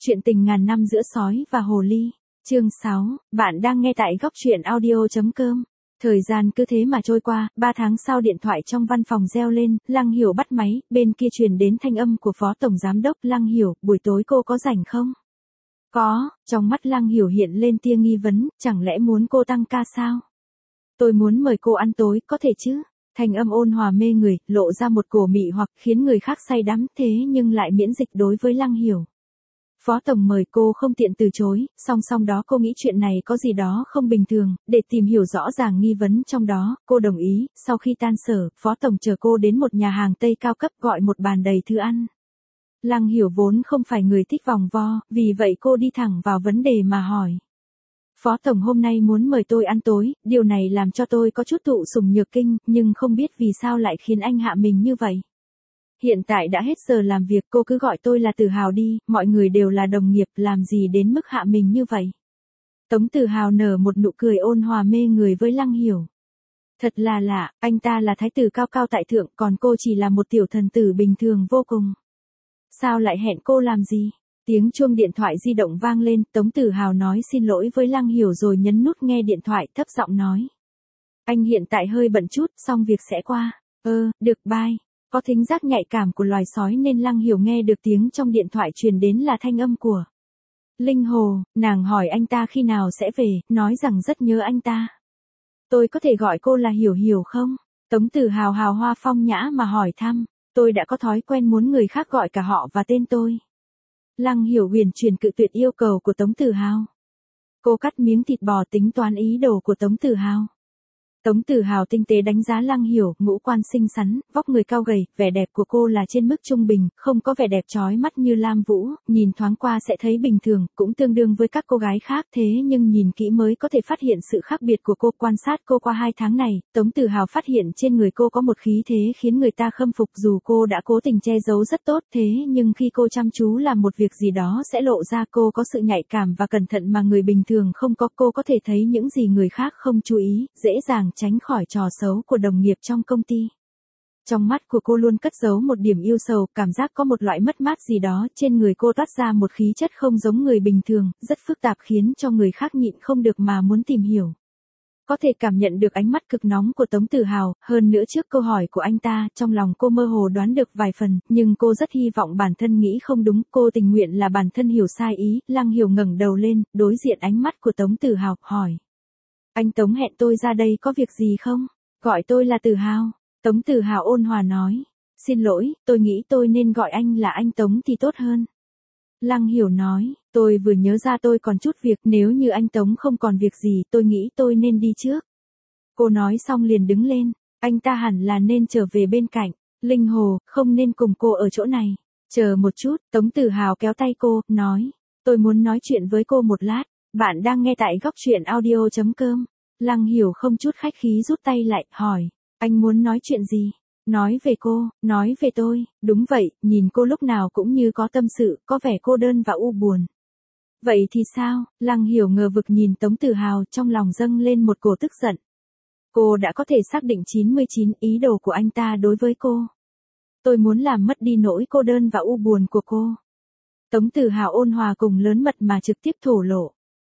Chuyện tình ngàn năm giữa sói và hồ ly. Chương 6, bạn đang nghe tại góc truyện audio.com. Thời gian cứ thế mà trôi qua, 3 tháng sau điện thoại trong văn phòng reo lên, Lăng Hiểu bắt máy, bên kia truyền đến thanh âm của Phó Tổng Giám đốc. Lăng Hiểu, buổi tối cô có rảnh không? Có, trong mắt Lăng Hiểu hiện lên tia nghi vấn, chẳng lẽ muốn cô tăng ca sao? Tôi muốn mời cô ăn tối, có thể chứ? Thanh âm ôn hòa mê người, lộ ra một cổ mị hoặc khiến người khác say đắm, thế nhưng lại miễn dịch đối với Lăng Hiểu. Phó Tổng mời cô không tiện từ chối, song song đó cô nghĩ chuyện này có gì đó không bình thường, để tìm hiểu rõ ràng nghi vấn trong đó, cô đồng ý. Sau khi tan sở, Phó Tổng chờ cô đến một nhà hàng Tây cao cấp gọi một bàn đầy thứ ăn. Lăng Hiểu vốn không phải người thích vòng vo, vì vậy cô đi thẳng vào vấn đề mà hỏi. Phó Tổng hôm nay muốn mời tôi ăn tối, điều này làm cho tôi có chút thụ sủng nhược kinh, nhưng không biết vì sao lại khiến anh hạ mình như vậy. Hiện tại đã hết giờ làm việc, cô cứ gọi tôi là Tử Hào đi, mọi người đều là đồng nghiệp, làm gì đến mức hạ mình như vậy. Tống Tử Hào nở một nụ cười ôn hòa mê người với Lăng Hiểu. Thật là lạ, anh ta là thái tử cao cao tại thượng, còn cô chỉ là một tiểu thần tử bình thường vô cùng. Sao lại hẹn cô làm gì? Tiếng chuông điện thoại di động vang lên, Tống Tử Hào nói xin lỗi với Lăng Hiểu rồi nhấn nút nghe điện thoại, thấp giọng nói. Anh hiện tại hơi bận chút, xong việc sẽ qua. Được bye. Có thính giác nhạy cảm của loài sói nên Lăng Hiểu nghe được tiếng trong điện thoại truyền đến là thanh âm của Linh Hồ. Nàng hỏi anh ta khi nào sẽ về, nói rằng rất nhớ anh ta. Tôi có thể gọi cô là Hiểu Hiểu không? Tống Tử Hào hào hoa phong nhã mà hỏi thăm. Tôi đã có thói quen muốn người khác gọi cả họ và tên tôi. Lăng Hiểu huyền truyền cự tuyệt yêu cầu của Tống Tử Hào. Cô cắt miếng thịt bò tính toán ý đồ của Tống Tử Hào. Tống Tử Hào tinh tế đánh giá Lăng Hiểu, ngũ quan xinh xắn, vóc người cao gầy, vẻ đẹp của cô là trên mức trung bình, không có vẻ đẹp chói mắt như Lam Vũ, nhìn thoáng qua sẽ thấy bình thường, cũng tương đương với các cô gái khác, thế nhưng nhìn kỹ mới có thể phát hiện sự khác biệt của cô. Quan sát cô qua 2 tháng này, Tống Tử Hào phát hiện trên người cô có một khí thế khiến người ta khâm phục. Dù cô đã cố tình che giấu rất tốt, thế nhưng khi cô chăm chú làm một việc gì đó sẽ lộ ra. Cô có sự nhạy cảm và cẩn thận mà người bình thường không có. Cô có thể thấy những gì người khác không chú ý, dễ dàng tránh khỏi trò xấu của đồng nghiệp trong công ty. Trong mắt của cô luôn cất giấu một điểm yêu sầu, cảm giác có một loại mất mát gì đó, trên người cô toát ra một khí chất không giống người bình thường, rất phức tạp khiến cho người khác nhịn không được mà muốn tìm hiểu. Có thể cảm nhận được ánh mắt cực nóng của Tống Tử Hào, hơn nữa trước câu hỏi của anh ta, trong lòng cô mơ hồ đoán được vài phần, nhưng cô rất hy vọng bản thân nghĩ không đúng, cô tình nguyện là bản thân hiểu sai ý. Lăng Hiểu ngẩng đầu lên, đối diện ánh mắt của Tống Tử Hào, hỏi. Anh Tống hẹn tôi ra đây có việc gì không? Gọi tôi là Tử Hào. Tống Tử Hào ôn hòa nói. Xin lỗi, tôi nghĩ tôi nên gọi anh là anh Tống thì tốt hơn. Lăng Hiểu nói, tôi vừa nhớ ra tôi còn chút việc, nếu như anh Tống không còn việc gì, tôi nghĩ tôi nên đi trước. Cô nói xong liền đứng lên, anh ta hẳn là nên trở về bên cạnh. Linh Hồ, không nên cùng cô ở chỗ này. Chờ một chút, Tống Tử Hào kéo tay cô, nói, tôi muốn nói chuyện với cô một lát. Bạn đang nghe tại góc truyện audio.com. Lăng Hiểu không chút khách khí rút tay lại, hỏi, anh muốn nói chuyện gì? Nói về cô, nói về tôi. Đúng vậy, nhìn cô lúc nào cũng như có tâm sự, có vẻ cô đơn và u buồn. Vậy thì sao? Lăng Hiểu ngờ vực nhìn Tống Tử Hào, trong lòng dâng lên một cổ tức giận. Cô đã có thể xác định 99 ý đồ của anh ta đối với cô. Tôi muốn làm mất đi nỗi cô đơn và u buồn của cô. Tống Tử Hào ôn hòa cùng lớn mật mà trực tiếp thổ lộ.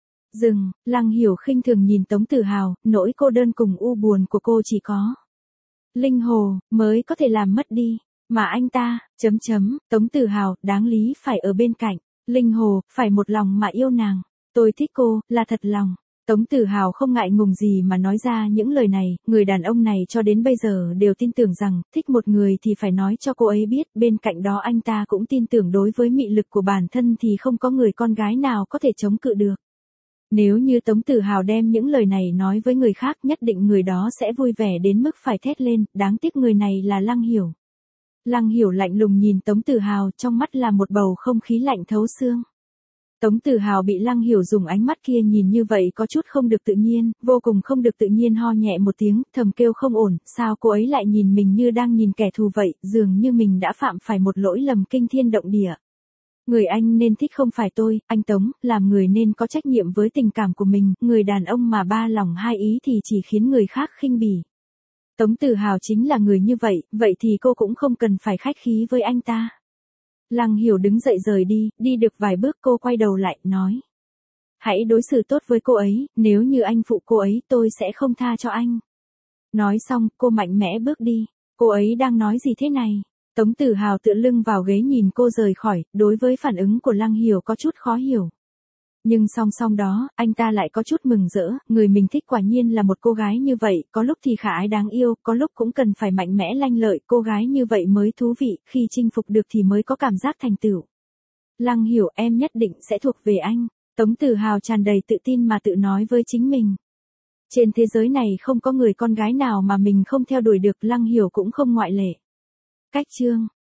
Lăng Hiểu khinh thường nhìn Tống Tử Hào, nỗi cô đơn cùng u buồn của cô chỉ có Linh Hồ mới có thể làm mất đi, mà anh ta, Tống Tử Hào, đáng lý phải ở bên cạnh, Linh Hồ, phải một lòng mà yêu nàng. Tôi thích cô, là thật lòng. Tống Tử Hào không ngại ngùng gì mà nói ra những lời này, người đàn ông này cho đến bây giờ đều tin tưởng rằng, thích một người thì phải nói cho cô ấy biết, bên cạnh đó anh ta cũng tin tưởng đối với mị lực của bản thân thì không có người con gái nào có thể chống cự được. Nếu như Tống Tử Hào đem những lời này nói với người khác, nhất định người đó sẽ vui vẻ đến mức phải thét lên, đáng tiếc người này là Lăng Hiểu. Lăng Hiểu lạnh lùng nhìn Tống Tử Hào, trong mắt là một bầu không khí lạnh thấu xương. Tống Tử Hào bị Lăng Hiểu dùng ánh mắt kia nhìn như vậy có chút không được tự nhiên, vô cùng không được tự nhiên, ho nhẹ một tiếng, thầm kêu không ổn, sao cô ấy lại nhìn mình như đang nhìn kẻ thù vậy, dường như mình đã phạm phải một lỗi lầm kinh thiên động địa. Người anh nên thích không phải tôi, anh Tống, làm người nên có trách nhiệm với tình cảm của mình, người đàn ông mà ba lòng hai ý thì chỉ khiến người khác khinh bỉ. Tống Tử Hào chính là người như vậy, vậy thì cô cũng không cần phải khách khí với anh ta. Lăng Hiểu đứng dậy rời đi, đi được vài bước cô quay đầu lại, nói. Hãy đối xử tốt với cô ấy, nếu như anh phụ cô ấy tôi sẽ không tha cho anh. Nói xong, cô mạnh mẽ bước đi. Cô ấy đang nói gì thế này? Tống Tử Hào tựa lưng vào ghế nhìn cô rời khỏi, đối với phản ứng của Lăng Hiểu có chút khó hiểu. Nhưng song song đó, anh ta lại có chút mừng rỡ, người mình thích quả nhiên là một cô gái như vậy, có lúc thì khả ái đáng yêu, có lúc cũng cần phải mạnh mẽ lanh lợi, cô gái như vậy mới thú vị, khi chinh phục được thì mới có cảm giác thành tựu. Lăng Hiểu, em nhất định sẽ thuộc về anh. Tống Tử Hào tràn đầy tự tin mà tự nói với chính mình. Trên thế giới này không có người con gái nào mà mình không theo đuổi được, Lăng Hiểu cũng không ngoại lệ. Cách chương